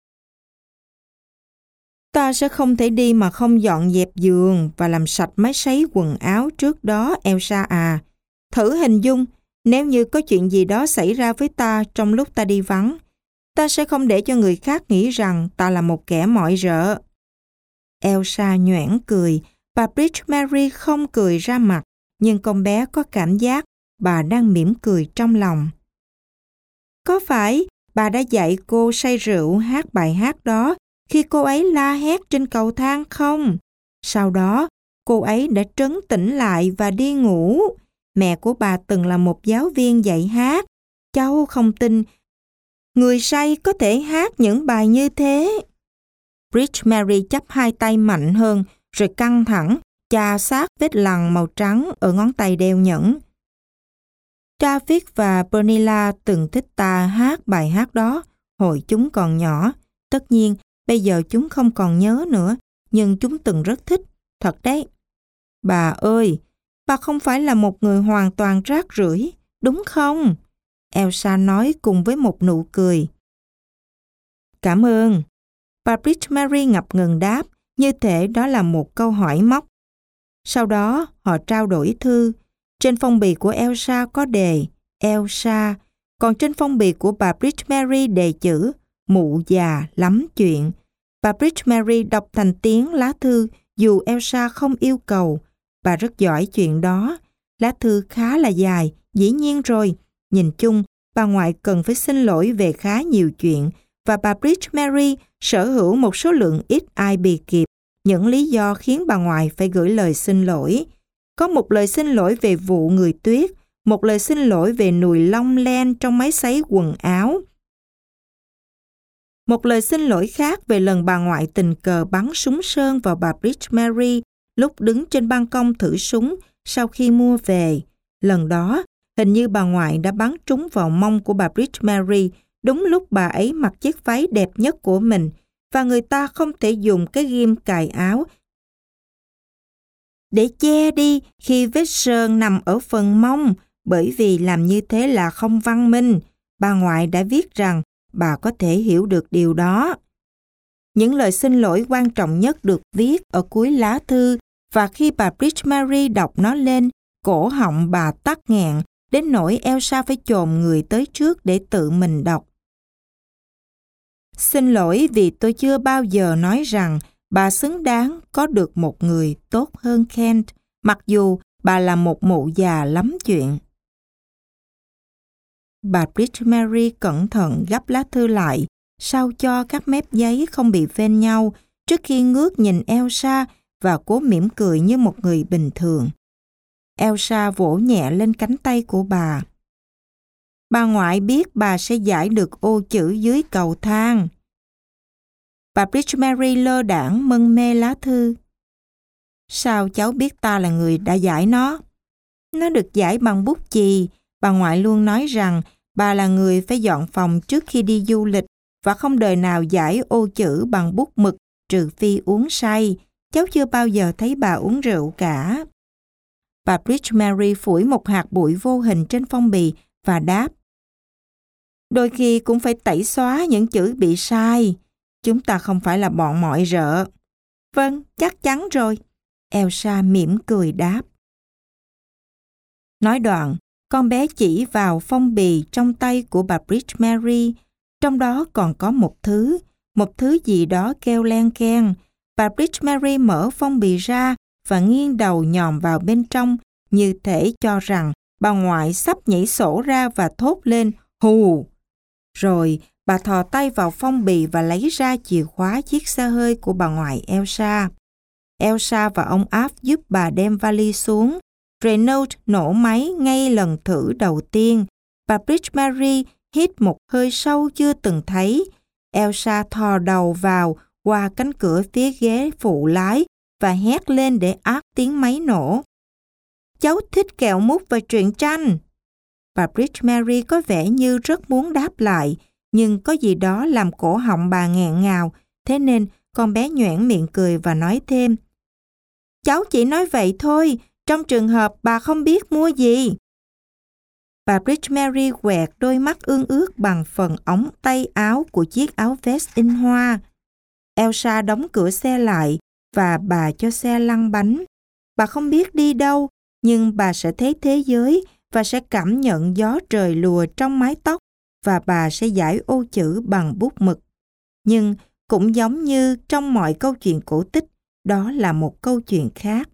Ta sẽ không thể đi mà không dọn dẹp giường và làm sạch máy sấy quần áo trước đó, Elsa à. Thử hình dung, nếu như có chuyện gì đó xảy ra với ta trong lúc ta đi vắng, ta sẽ không để cho người khác nghĩ rằng ta là một kẻ mọi rợ. Elsa nhoẻn cười, bà Bridge Mary không cười ra mặt, nhưng con bé có cảm giác bà đang mỉm cười trong lòng. Có phải bà đã dạy cô say rượu hát bài hát đó khi cô ấy la hét trên cầu thang không? Sau đó, cô ấy đã trấn tĩnh lại và đi ngủ. Mẹ của bà từng là một giáo viên dạy hát. Cháu không tin người say có thể hát những bài như thế. Bridge Mary chắp hai tay mạnh hơn, rồi căng thẳng, chà sát vết lằn màu trắng ở ngón tay đeo nhẫn. David và Pernilla từng thích ta hát bài hát đó hồi chúng còn nhỏ. Tất nhiên, bây giờ chúng không còn nhớ nữa, nhưng chúng từng rất thích. Thật đấy. Bà ơi, bà không phải là một người hoàn toàn rác rưởi, đúng không? Elsa nói cùng với một nụ cười. Cảm ơn. Bà Bridge Mary ngập ngừng đáp, như thể đó là một câu hỏi móc. Sau đó, họ trao đổi thư. Trên phong bì của Elsa có đề Elsa, còn trên phong bì của bà Bridge Mary đề chữ mụ già lắm chuyện. Bà Bridge Mary đọc thành tiếng lá thư dù Elsa không yêu cầu. Bà rất giỏi chuyện đó. Lá thư khá là dài, dĩ nhiên rồi. Nhìn chung, bà ngoại cần phải xin lỗi về khá nhiều chuyện và bà Bridge Mary sở hữu một số lượng ít ai bì kịp những lý do khiến bà ngoại phải gửi lời xin lỗi. Có một lời xin lỗi về vụ người tuyết, một lời xin lỗi về nùi long len trong máy sấy quần áo. Một lời xin lỗi khác về lần bà ngoại tình cờ bắn súng sơn vào bà Bridge Mary lúc đứng trên ban công thử súng sau khi mua về. Lần đó, hình như bà ngoại đã bắn trúng vào mông của bà Bridge Mary đúng lúc bà ấy mặc chiếc váy đẹp nhất của mình và người ta không thể dùng cái ghim cài áo để che đi khi vết sơn nằm ở phần mông, bởi vì làm như thế là không văn minh. Bà ngoại đã viết rằng bà có thể hiểu được điều đó. Những lời xin lỗi quan trọng nhất được viết ở cuối lá thư và khi bà Bridge Mary đọc nó lên, cổ họng bà tắc nghẹn đến nỗi Elsa phải chồm người tới trước để tự mình đọc. Xin lỗi vì tôi chưa bao giờ nói rằng bà xứng đáng có được một người tốt hơn Kent, mặc dù bà là một mụ già lắm chuyện. Bà Bridge Mary cẩn thận gấp lá thư lại, sao cho các mép giấy không bị vên nhau trước khi ngước nhìn Elsa và cố mỉm cười như một người bình thường. Elsa vỗ nhẹ lên cánh tay của bà. Bà ngoại biết bà sẽ giải được ô chữ dưới cầu thang. Bà Bridge Mary lơ đãng mân mê lá thư. Sao cháu biết ta là người đã giải nó? Nó được giải bằng bút chì. Bà ngoại luôn nói rằng bà là người phải dọn phòng trước khi đi du lịch và không đời nào giải ô chữ bằng bút mực trừ phi uống say. Cháu chưa bao giờ thấy bà uống rượu cả. Bà Bridge Mary phủi một hạt bụi vô hình trên phong bì và đáp. Đôi khi cũng phải tẩy xóa những chữ bị sai. Chúng ta không phải là bọn mọi rợ. Vâng, chắc chắn rồi. Elsa mỉm cười đáp. Nói đoạn, con bé chỉ vào phong bì trong tay của bà Bridge Mary. Trong đó còn có một thứ, một thứ gì đó kêu len keng. Bà Bridge Mary mở phong bì ra và nghiêng đầu nhòm vào bên trong như thể cho rằng bà ngoại sắp nhảy sổ ra và thốt lên hù. Rồi bà thò tay vào phong bì và lấy ra chìa khóa chiếc xe hơi của bà ngoại Elsa. Elsa và ông Alf giúp bà đem vali xuống. Renault nổ máy ngay lần thử đầu tiên. Bà Bridge Mary hít một hơi sâu chưa từng thấy. Elsa thò đầu vào qua cánh cửa phía ghế phụ lái và hét lên để át tiếng máy nổ. Cháu thích kẹo mút và truyện tranh. Bà Bridge Mary có vẻ như rất muốn đáp lại, nhưng có gì đó làm cổ họng bà nghẹn ngào, thế nên con bé nhoẻn miệng cười và nói thêm. Cháu chỉ nói vậy thôi, trong trường hợp bà không biết mua gì. Bà Bridge Mary quẹt đôi mắt ương ướt bằng phần ống tay áo của chiếc áo vest in hoa. Elsa đóng cửa xe lại và bà cho xe lăn bánh. Bà không biết đi đâu, nhưng bà sẽ thấy thế giới và sẽ cảm nhận gió trời lùa trong mái tóc và bà sẽ giải ô chữ bằng bút mực. Nhưng cũng giống như trong mọi câu chuyện cổ tích, đó là một câu chuyện khác.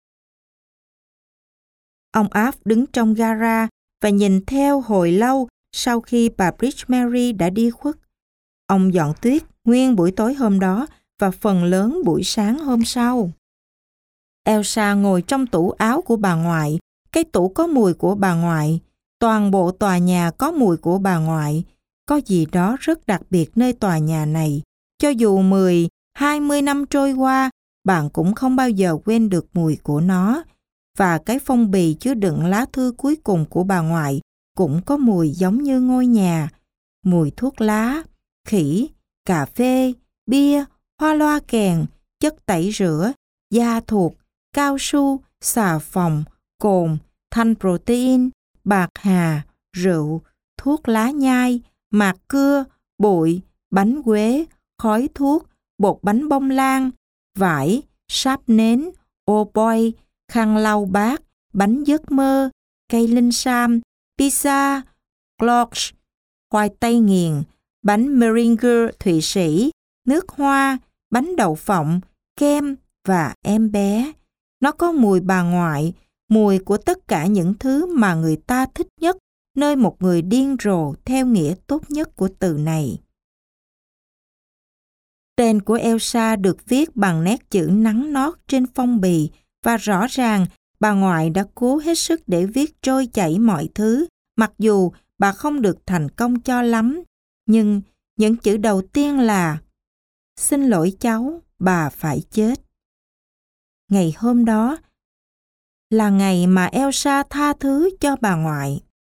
Ông Alf đứng trong gara và nhìn theo hồi lâu sau khi bà Bridge Mary đã đi khuất. Ông dọn tuyết nguyên buổi tối hôm đó và phần lớn buổi sáng hôm sau. Elsa ngồi trong tủ áo của bà ngoại, cái tủ có mùi của bà ngoại, toàn bộ tòa nhà có mùi của bà ngoại. Có gì đó rất đặc biệt nơi tòa nhà này. Cho dù mười, hai mươi năm trôi qua, bạn cũng không bao giờ quên được mùi của nó. Và cái phong bì chứa đựng lá thư cuối cùng của bà ngoại cũng có mùi giống như ngôi nhà. Mùi thuốc lá, khỉ, cà phê, bia, hoa loa kèn, chất tẩy rửa, da thuộc, cao su, xà phòng, cồn, thanh protein, bạc hà, rượu, thuốc lá nhai, mạt cưa, bụi, bánh quế, khói thuốc, bột bánh bông lan, vải, sáp nến, ô boi, khăn lau bát, bánh giấc mơ, cây linh sam, pizza, cloche, khoai tây nghiền, bánh meringue Thụy Sĩ, nước hoa, bánh đậu phộng, kem và em bé. Nó có mùi bà ngoại, mùi của tất cả những thứ mà người ta thích nhất nơi một người điên rồ theo nghĩa tốt nhất của từ này. Tên của Elsa được viết bằng nét chữ nắn nót trên phong bì và rõ ràng bà ngoại đã cố hết sức để viết trôi chảy mọi thứ, mặc dù bà không được thành công cho lắm. Nhưng những chữ đầu tiên là: xin lỗi cháu, bà phải chết. Ngày hôm đó là ngày mà Elsa tha thứ cho bà ngoại.